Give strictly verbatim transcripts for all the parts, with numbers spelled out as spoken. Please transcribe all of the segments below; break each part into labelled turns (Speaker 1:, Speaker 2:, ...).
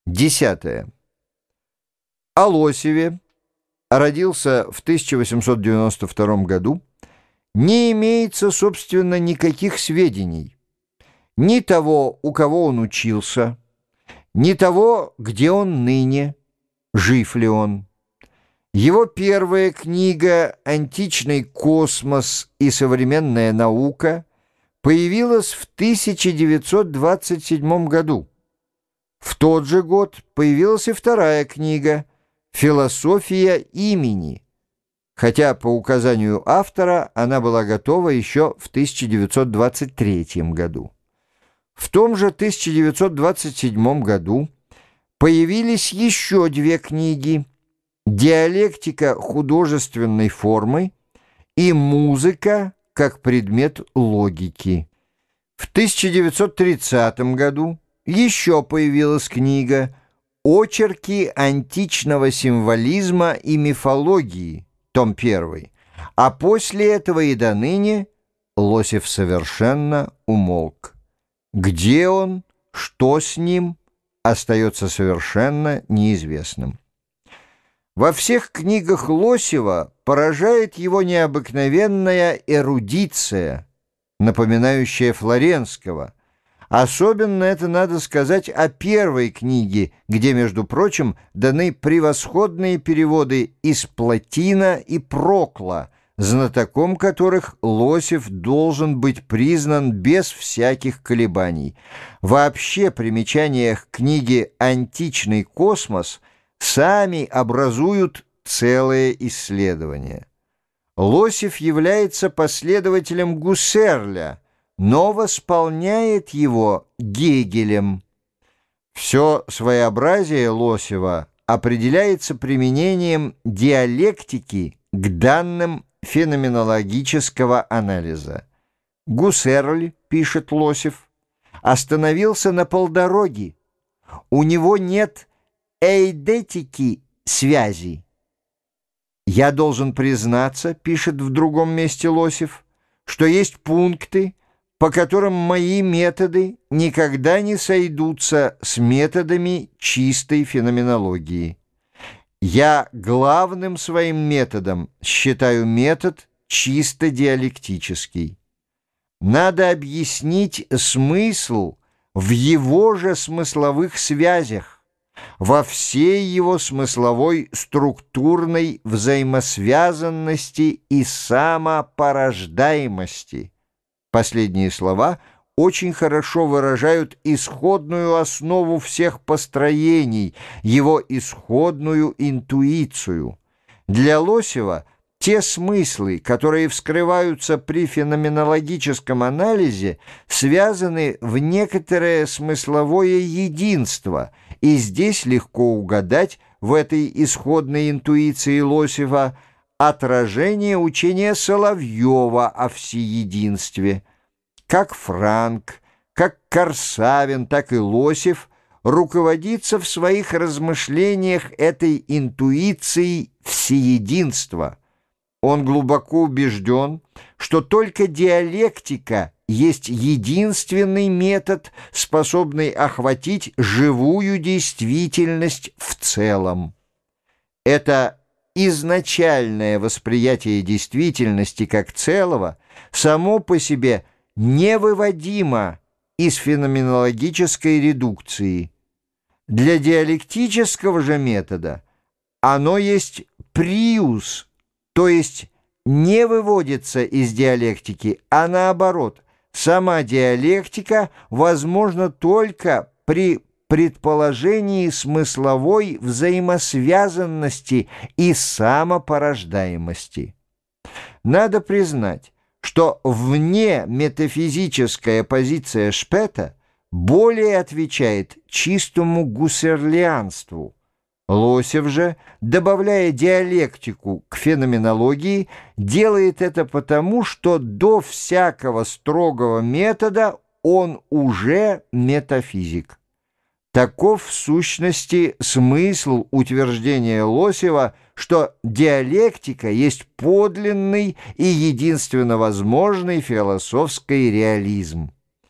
Speaker 1: Десятое. О Лосеве, родился в тысяча восемьсот девяносто втором году, не имеется, собственно, никаких сведений. Ни того, у кого он учился, ни того, где он ныне, жив ли он. Его первая книга «Античный космос и современная наука» появилась в тысяча девятьсот двадцать седьмом году. В тот же год появилась и вторая книга «Философия имени», хотя по указанию автора она была готова еще в тысяча девятьсот двадцать третьем году. В том же тысяча девятьсот двадцать седьмом году появились еще две книги «Диалектика художественной формы» и «Музыка как предмет логики». В тысяча девятьсот тридцатом году еще появилась книга «Очерки античного символизма и мифологии», том первый, а после этого и до ныне Лосев совершенно умолк. Где он, что с ним, остается совершенно неизвестным. Во всех книгах Лосева поражает его необыкновенная эрудиция, напоминающая Флоренского. Особенно это надо сказать о первой книге, где, между прочим, даны превосходные переводы из Платина и Прокла, знатоком которых Лосев должен быть признан без всяких колебаний. Вообще, примечания к книге «Античный космос» сами образуют целое исследование. Лосев является последователем Гуссерля, но восполняет его Гегелем. Все своеобразие Лосева определяется применением диалектики к данным феноменологического анализа. Гуссерль, пишет Лосев, остановился на полдороги. У него нет эйдетики связи. «Я должен признаться, — пишет в другом месте Лосев, — что есть пункты, по которым мои методы никогда не сойдутся с методами чистой феноменологии. Я главным своим методом считаю метод чисто диалектический. Надо объяснить смысл в его же смысловых связях, во всей его смысловой структурной взаимосвязанности и самопорождаемости». Последние слова очень хорошо выражают исходную основу всех построений, его исходную интуицию. Для Лосева те смыслы, которые вскрываются при феноменологическом анализе, связаны в некоторое смысловое единство, и здесь легко угадать в этой исходной интуиции Лосева отражение учения Соловьева о всеединстве. Как Франк, как Корсавин, так и Лосев руководится в своих размышлениях этой интуицией всеединства. Он глубоко убежден, что только диалектика есть единственный метод, способный охватить живую действительность в целом. Это изначальное восприятие действительности как целого само по себе невыводимо из феноменологической редукции. Для диалектического же метода оно есть приус, то есть не выводится из диалектики, а наоборот, сама диалектика возможна только при предположении смысловой взаимосвязанности и самопорождаемости. Надо признать, что вне метафизическая позиция Шпета более отвечает чистому гуссерлианству. Лосев же, добавляя диалектику к феноменологии, делает это потому, что до всякого строгого метода он уже метафизик. Таков в сущности смысл утверждения Лосева, что диалектика есть подлинный и единственно возможный философский реализм.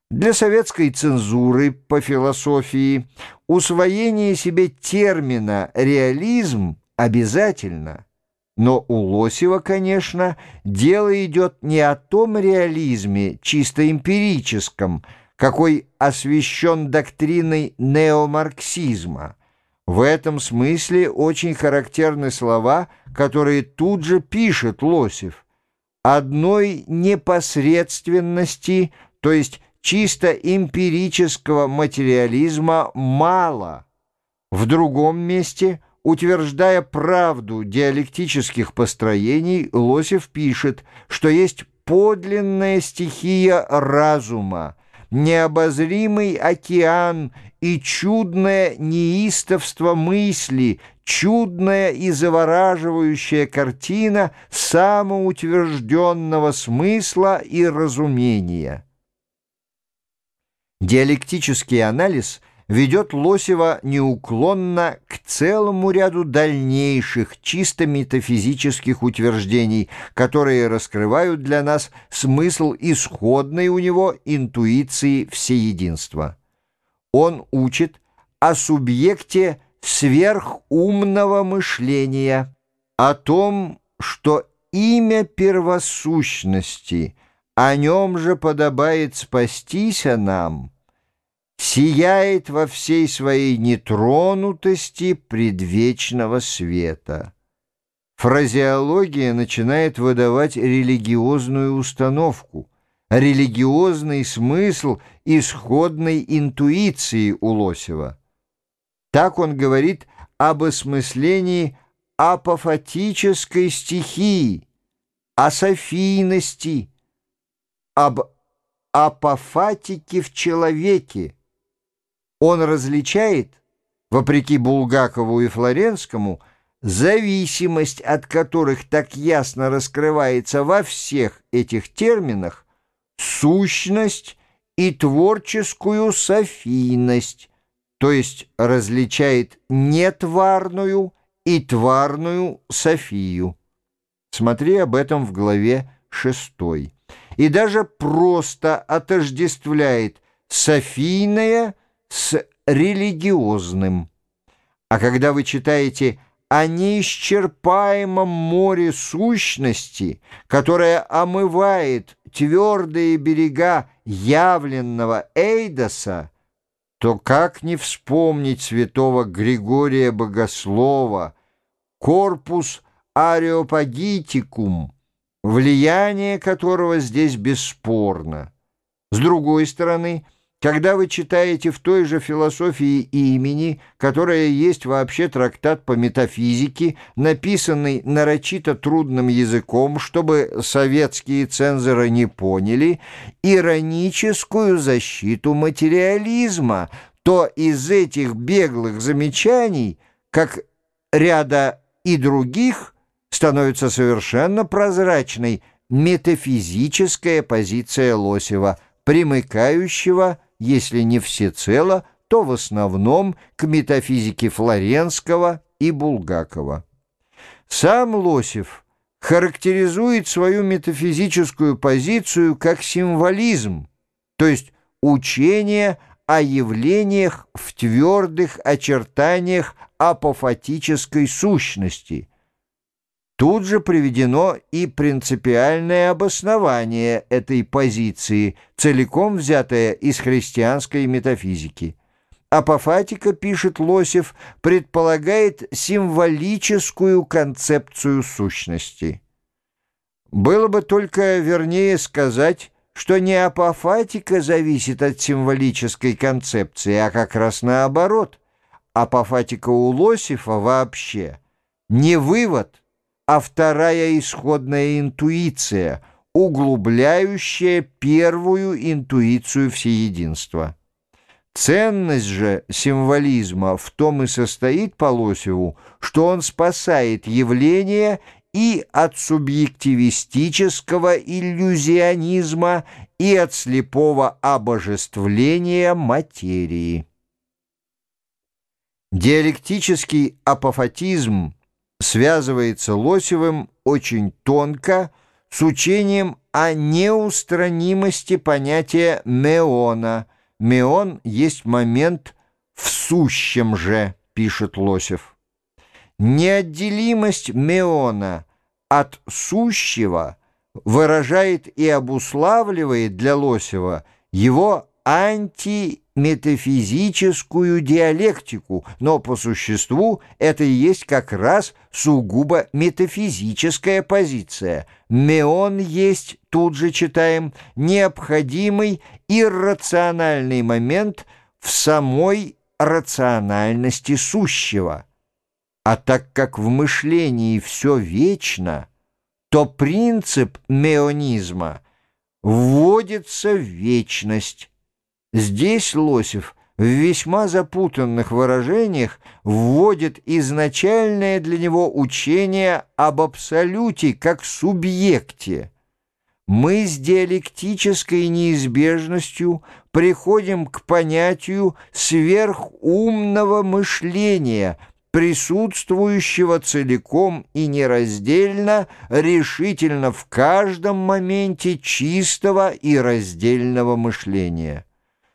Speaker 1: Для советской цензуры по философии усвоение себе термина «реализм» обязательно. Но у Лосева, конечно, дело идет не о том реализме чисто эмпирическом, какой освящен доктриной неомарксизма. В этом смысле очень характерны слова, которые тут же пишет Лосев. Одной непосредственности, то есть чисто эмпирического материализма, мало. В другом месте, утверждая правду диалектических построений, Лосев пишет, что есть подлинная стихия разума, необозримый океан и чудное неистовство мысли, чудная и завораживающая картина самоутвержденного смысла и разумения. Диалектический анализ ведет Лосева неуклонно к целому ряду дальнейших чисто метафизических утверждений, которые раскрывают для нас смысл исходной у него интуиции всеединства. Он учит о субъекте сверхумного мышления, о том, что имя первосущности, о нем же подобает спастися нам, сияет во всей своей нетронутости предвечного света. Фразеология начинает выдавать религиозную установку, религиозный смысл исходной интуиции у Лосева. Так он говорит об осмыслении апофатической стихии, о софийности, об апофатике в человеке. Он различает, вопреки Булгакову и Флоренскому, зависимость, от которых так ясно раскрывается во всех этих терминах, сущность и творческую софийность, то есть различает нетварную и тварную софию. Смотри об этом в главе шестой. И даже просто отождествляет софийное с религиозным. А когда вы читаете о неисчерпаемом море сущности, которое омывает твердые берега явленного Эйдоса, то как не вспомнить святого Григория Богослова, корпус Ареопагитикум, влияние которого здесь бесспорно. С другой стороны, когда вы читаете в той же философии имени, которая есть вообще трактат по метафизике, написанный нарочито трудным языком, чтобы советские цензоры не поняли, ироническую защиту материализма, то из этих беглых замечаний, как ряда и других, становится совершенно прозрачной метафизическая позиция Лосева, примыкающего, если не всецело, то в основном к метафизике Флоренского и Булгакова. Сам Лосев характеризует свою метафизическую позицию как символизм, то есть учение о явлениях в твердых очертаниях апофатической сущности. Тут же приведено и принципиальное обоснование этой позиции, целиком взятое из христианской метафизики. Апофатика, пишет Лосев, предполагает символическую концепцию сущности. Было бы только вернее сказать, что не апофатика зависит от символической концепции, а как раз наоборот. Апофатика у Лосева вообще не вывод, а вторая исходная интуиция, углубляющая первую интуицию всеединства. Ценность же символизма в том и состоит по Лосеву, что он спасает явление и от субъективистического иллюзионизма, и от слепого обожествления материи. Диалектический апофатизм связывается Лосевым очень тонко с учением о неустранимости понятия меона. Меон есть момент в сущем же, пишет Лосев. Неотделимость меона от сущего выражает и обуславливает для Лосева его антиметафизическую диалектику, но по существу это и есть как раз сугубо метафизическая позиция. Меон есть, тут же читаем, необходимый иррациональный момент в самой рациональности сущего. А так как в мышлении все вечно, то принцип меонизма вводится в вечность. Здесь Лосев в весьма запутанных выражениях вводит изначальное для него учение об абсолюте как субъекте. Мы с диалектической неизбежностью приходим к понятию сверхумного мышления, присутствующего целиком и нераздельно, решительно в каждом моменте чистого и раздельного мышления.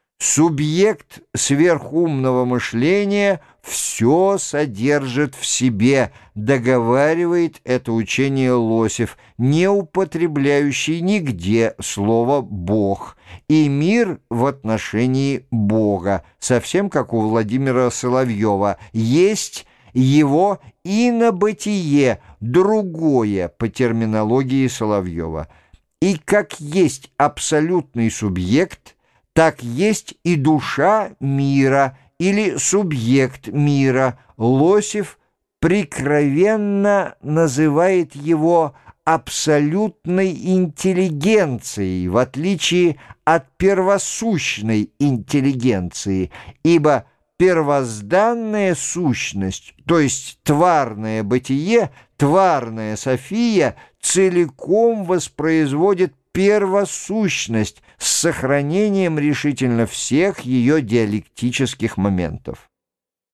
Speaker 1: Субъект сверхумного мышления все содержит в себе, договаривает это учение Лосев, не употребляющий нигде слово «Бог», и мир в отношении Бога, совсем как у Владимира Соловьева, есть его инобытие, другое по терминологии Соловьева. И как есть абсолютный субъект, так есть и душа мира или субъект мира. Лосев прикровенно называет его абсолютной интеллигенцией, в отличие от первосущной интеллигенции, ибо первозданная сущность, то есть тварное бытие, тварная София, целиком воспроизводит первосущность с сохранением решительно всех ее диалектических моментов.